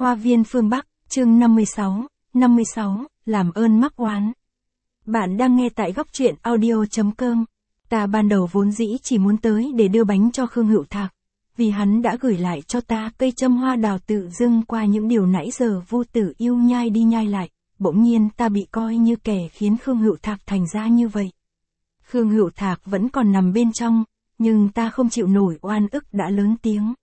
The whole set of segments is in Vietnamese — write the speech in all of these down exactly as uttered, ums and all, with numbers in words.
Hoa viên phương Bắc, chương năm mươi sáu, năm mươi sáu, làm ơn mắc oán. Bạn đang nghe tại góc truyện audio chấm com. Ta ban đầu vốn dĩ chỉ muốn tới để đưa bánh cho Khương Hữu Thạc, vì hắn đã gửi lại cho ta cây châm hoa đào tự dưng qua những điều nãy giờ Vu Tử Yêu nhai đi nhai lại, bỗng nhiên ta bị coi như kẻ khiến Khương Hữu Thạc thành ra như vậy. Khương Hữu Thạc vẫn còn nằm bên trong, nhưng ta không chịu nổi oan ức đã lớn tiếng.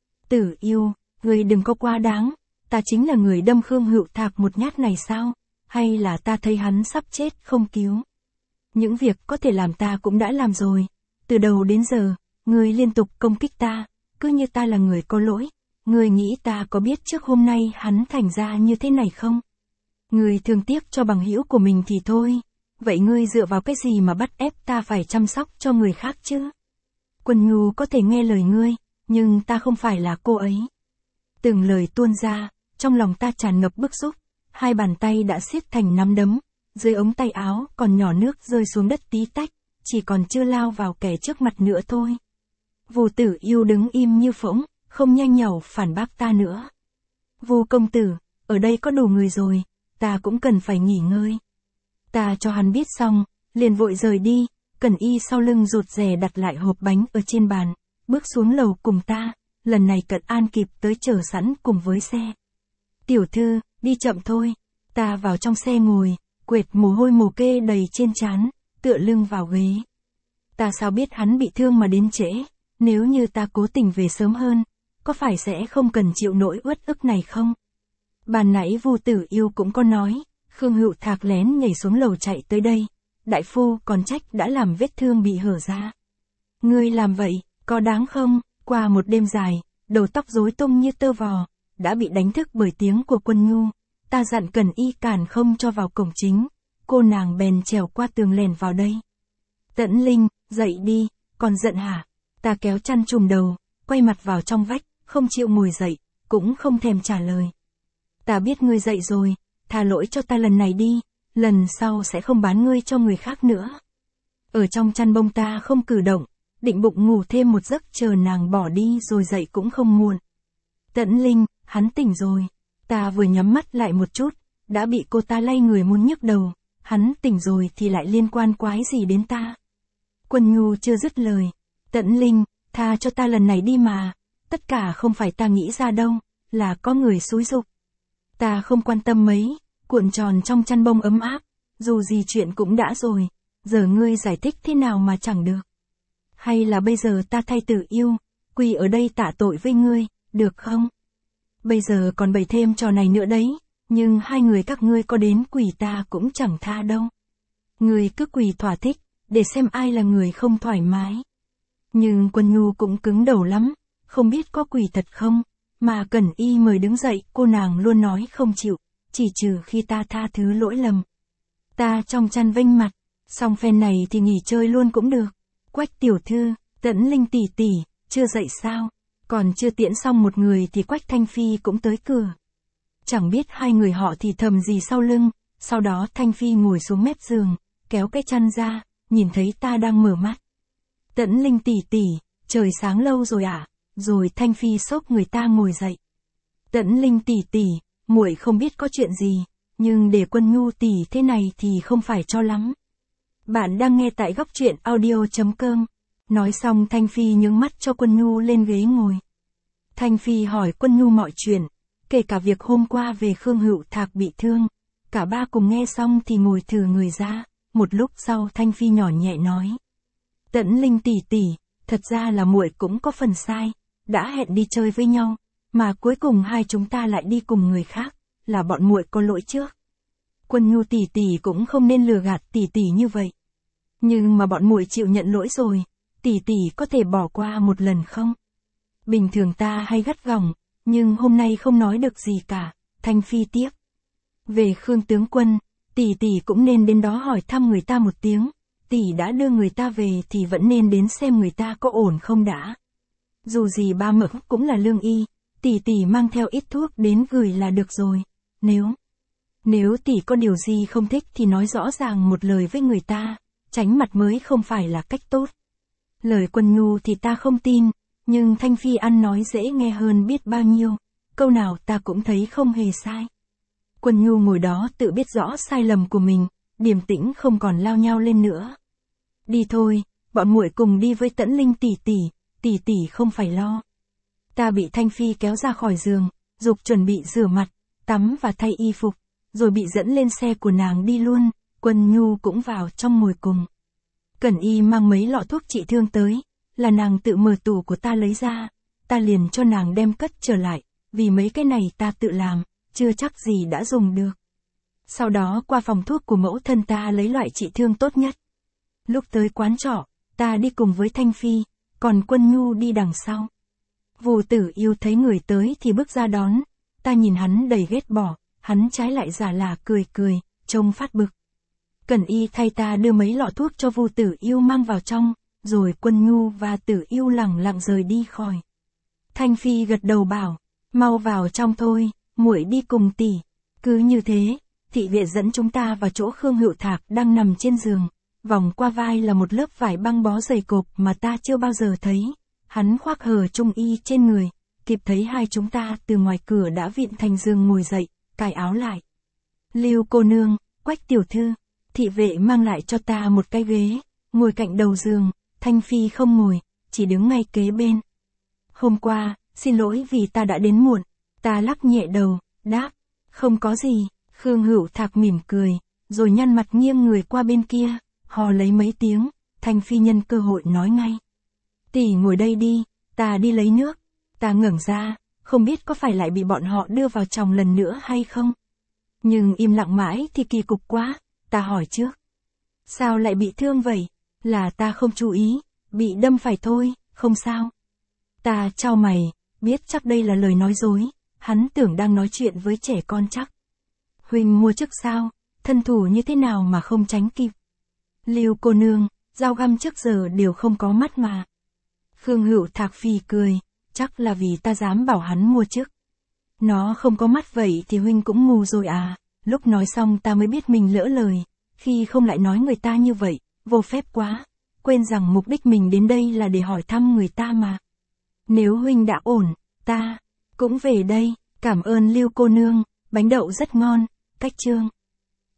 Tử Yêu, ngươi đừng có quá đáng, ta chính là người đâm Khương Hữu Thạc một nhát này sao, hay là ta thấy hắn sắp chết không cứu. Những việc có thể làm ta cũng đã làm rồi, từ đầu đến giờ, ngươi liên tục công kích ta, cứ như ta là người có lỗi, ngươi nghĩ ta có biết trước hôm nay hắn thành ra như thế này không? Ngươi thương tiếc cho bằng hữu của mình thì thôi, vậy ngươi dựa vào cái gì mà bắt ép ta phải chăm sóc cho người khác chứ? Quân Nhu có thể nghe lời ngươi, nhưng ta không phải là cô ấy. Từng lời tuôn ra, trong lòng ta tràn ngập bức xúc, hai bàn tay đã siết thành nắm đấm, dưới ống tay áo còn nhỏ nước rơi xuống đất tí tách, chỉ còn chưa lao vào kẻ trước mặt nữa thôi. Vu Tử Yêu đứng im như phỗng, không nhanh nhảu phản bác ta nữa. Vu công tử, ở đây có đủ người rồi, ta cũng cần phải nghỉ ngơi. Ta cho hắn biết xong, liền vội rời đi, Cẩn Y sau lưng rụt rè đặt lại hộp bánh ở trên bàn, bước xuống lầu cùng ta, lần này Cận An kịp tới chờ sẵn cùng với xe. Tiểu thư, đi chậm thôi. Ta vào trong xe ngồi, quệt mồ hôi mồ kê đầy trên trán, tựa lưng vào ghế. Ta sao biết hắn bị thương mà đến trễ, nếu như ta cố tình về sớm hơn, có phải sẽ không cần chịu nỗi uất ức này không? Bàn nãy Vu Tử Yêu cũng có nói, Khương Hữu Thạc lén nhảy xuống lầu chạy tới đây, đại phu còn trách đã làm vết thương bị hở ra. Ngươi làm vậy, có đáng không? Qua một đêm dài, đầu tóc rối tung như tơ vò, đã bị đánh thức bởi tiếng của Quân Nhu, ta dặn Cẩn Y cản không cho vào cổng chính, cô nàng bèn trèo qua tường lèn vào đây. Tẫn Linh, dậy đi, còn giận hả? Ta kéo chăn trùm đầu, quay mặt vào trong vách, không chịu ngồi dậy, cũng không thèm trả lời. Ta biết ngươi dậy rồi, tha lỗi cho ta lần này đi, lần sau sẽ không bán ngươi cho người khác nữa. Ở trong chăn bông ta không cử động, định bụng ngủ thêm một giấc chờ nàng bỏ đi rồi dậy cũng không muộn. Tẫn Linh, hắn tỉnh rồi. Ta vừa nhắm mắt lại một chút, đã bị cô ta lay người muốn nhức đầu, hắn tỉnh rồi thì lại liên quan quái gì đến ta. Quân Nhu chưa dứt lời. Tẫn Linh, tha cho ta lần này đi mà, tất cả không phải ta nghĩ ra đâu, là có người xúi giục. Ta không quan tâm mấy, cuộn tròn trong chăn bông ấm áp, dù gì chuyện cũng đã rồi, giờ ngươi giải thích thế nào mà chẳng được. Hay là bây giờ ta thay Tử Yêu, quỳ ở đây tạ tội với ngươi, được không? Bây giờ còn bày thêm trò này nữa đấy, nhưng hai người các ngươi có đến quỳ ta cũng chẳng tha đâu. Ngươi cứ quỳ thỏa thích, để xem ai là người không thoải mái. Nhưng Quân Nhu cũng cứng đầu lắm, không biết có quỳ thật không, mà Cẩn Y mời đứng dậy, cô nàng luôn nói không chịu, chỉ trừ khi ta tha thứ lỗi lầm. Ta trong chăn vênh mặt, xong phen này thì nghỉ chơi luôn cũng được. Quách tiểu thư, Tẫn Linh tỷ tỷ, chưa dậy sao? Còn chưa tiễn xong một người thì Quách Thanh Phi cũng tới cửa. Chẳng biết hai người họ thì thầm gì sau lưng, sau đó Thanh Phi ngồi xuống mép giường, kéo cái chăn ra, nhìn thấy ta đang mở mắt. Tẫn Linh tỷ tỷ, trời sáng lâu rồi à? Rồi Thanh Phi xốc người ta ngồi dậy. Tẫn Linh tỷ tỷ, muội không biết có chuyện gì, nhưng để Quân Nhu tỷ thế này thì không phải cho lắm. Bạn đang nghe tại góc truyện audio chấm com. Nói xong Thanh Phi nhướng mắt cho Quân Nhu lên ghế ngồi. Thanh Phi hỏi Quân Nhu mọi chuyện, kể cả việc hôm qua về Khương Hữu Thạc bị thương. Cả ba cùng nghe xong thì ngồi thử người ra, một lúc sau Thanh Phi nhỏ nhẹ nói. Tẫn Linh tỷ tỷ, thật ra là muội cũng có phần sai, đã hẹn đi chơi với nhau, mà cuối cùng hai chúng ta lại đi cùng người khác, là bọn muội có lỗi trước. Quân Nhu tỷ tỷ cũng không nên lừa gạt tỷ tỷ như vậy. Nhưng mà bọn muội chịu nhận lỗi rồi, tỷ tỷ có thể bỏ qua một lần không? Bình thường ta hay gắt gỏng, nhưng hôm nay không nói được gì cả. Thanh Phi tiếp. Về Khương tướng quân, tỷ tỷ cũng nên đến đó hỏi thăm người ta một tiếng. Tỷ đã đưa người ta về thì vẫn nên đến xem người ta có ổn không đã. Dù gì ba mợ cũng là lương y, tỷ tỷ mang theo ít thuốc đến gửi là được rồi. Nếu, nếu tỷ có điều gì không thích thì nói rõ ràng một lời với người ta, tránh mặt mới không phải là cách tốt. Lời Quân Nhu thì ta không tin, nhưng Thanh Phi ăn nói dễ nghe hơn biết bao nhiêu. câu nào ta cũng thấy không hề sai. Quân Nhu ngồi đó tự biết rõ sai lầm của mình, điềm tĩnh không còn lao nhao lên nữa. Đi thôi, bọn muội cùng đi với Tẫn Linh tỷ tỷ, tỷ tỷ không phải lo. Ta bị Thanh Phi kéo ra khỏi giường, dục chuẩn bị rửa mặt, tắm và thay y phục, rồi bị dẫn lên xe của nàng đi luôn, Quân Nhu cũng vào trong ngồi cùng. Cẩn Y mang mấy lọ thuốc trị thương tới, là nàng tự mở tủ của ta lấy ra, ta liền cho nàng đem cất trở lại, vì mấy cái này ta tự làm, chưa chắc gì đã dùng được. Sau đó qua phòng thuốc của mẫu thân ta lấy loại trị thương tốt nhất. Lúc tới quán trọ, ta đi cùng với Thanh Phi, còn Quân Nhu đi đằng sau. Vù Tử Yêu thấy người tới thì bước ra đón, ta nhìn hắn đầy ghét bỏ, hắn trái lại giả là cười cười, trông phát bực. Cẩn Y thay ta đưa mấy lọ thuốc cho Vù Tử Yêu mang vào trong, rồi Quân Nhu và Tử Yêu lẳng lặng rời đi khỏi. Thanh Phi gật đầu bảo, mau vào trong thôi, muội đi cùng tỷ. Cứ như thế, thị vệ dẫn chúng ta vào chỗ Khương Hữu Thạc đang nằm trên giường, vòng qua vai là một lớp vải băng bó dày cộp mà ta chưa bao giờ thấy. Hắn khoác hờ trung y trên người, kịp thấy hai chúng ta từ ngoài cửa đã vịn thành giường ngồi dậy, cài áo lại. Lưu cô nương, Quách tiểu thư, thị vệ mang lại cho ta một cái ghế, ngồi cạnh đầu giường, Thanh Phi không ngồi, chỉ đứng ngay kế bên. Hôm qua, xin lỗi vì ta đã đến muộn, ta lắc nhẹ đầu, đáp, không có gì. Khương Hữu Thạc mỉm cười, rồi nhăn mặt nghiêng người qua bên kia, hò lấy mấy tiếng, Thanh Phi nhân cơ hội nói ngay. Tỷ ngồi đây đi, ta đi lấy nước. Ta ngẩng ra, không biết có phải lại bị bọn họ đưa vào chồng lần nữa hay không. Nhưng im lặng mãi thì kỳ cục quá, ta hỏi trước. Sao lại bị thương vậy? Là ta không chú ý, bị đâm phải thôi, không sao. Ta chau mày, biết chắc đây là lời nói dối, hắn tưởng đang nói chuyện với trẻ con chắc. Huynh mua trước sao, thân thủ như thế nào mà không tránh kịp. Lưu cô nương, dao găm trước giờ đều không có mắt mà. Khương Hữu Thạc phì cười, chắc là vì ta dám bảo hắn mua trước. Nó không có mắt vậy thì huynh cũng ngu rồi à. Lúc nói xong ta mới biết mình lỡ lời, khi không lại nói người ta như vậy, vô phép quá, quên rằng mục đích mình đến đây là để hỏi thăm người ta mà. Nếu huynh đã ổn, ta cũng về đây, cảm ơn Lưu cô nương, bánh đậu rất ngon, cách chương.